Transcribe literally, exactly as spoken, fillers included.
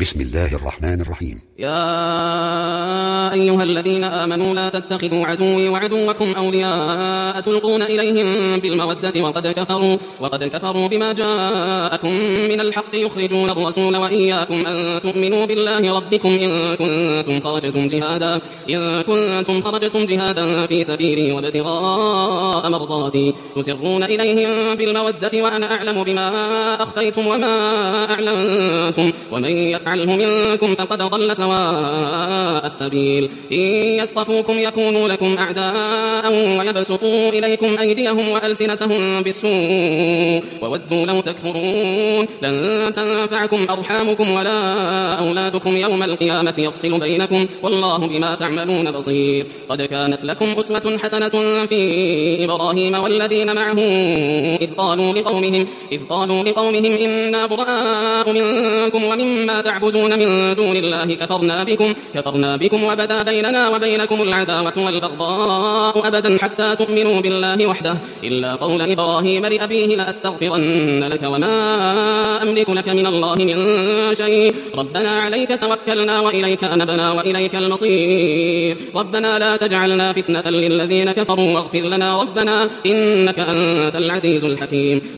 بسم الله الرحمن الرحيم. يا أيها الذين آمنوا لا تتخذوا عدوي وعدوكم أولياء تلقون إليهم بالمودة وقد كفروا, وقد كفروا بما جاءكم من الحق يخرجون الرسول وإياكم أن تؤمنوا بالله ربكم إن كنتم خرجتم جهادا, إن كنتم خرجتم جهادا في سبيلي وابتغاء مرضاتي تسرون إليهم بالمودة وأنا أعلم بما أخفيتم وما أعلنتم ومن يفعله منكم فقد ضل سواء السبيل. إن يثقفوكم يكونوا لكم أعداء ويبسطوا إليكم أيديهم وألسنتهم بالسوء وودوا لو تكفرون. لن تنفعكم أرحامكم ولا أولادكم يوم القيامة يفصل بينكم والله بما تعملون بصير. قد كانت لكم أسوة حسنة في إبراهيم والذين معه إذ قالوا لقومهم, إذ قالوا لقومهم إنا براء منكم ومما تعبدون من دون الله كفرنا بكم, كفرنا بكم وبدا بيننا وبينكم العداوة والبغضاء أبدا حتى تؤمنوا بالله وحده إلا قول إبراهيم لأبيه لأستغفرن لك وما أملك لك من الله من شيء ربنا عليك توكلنا وإليك أنبنا وإليك المصير ربنا لا تجعلنا فتنة للذين كفروا واغفر لنا ربنا إنك أنت العزيز الحكيم.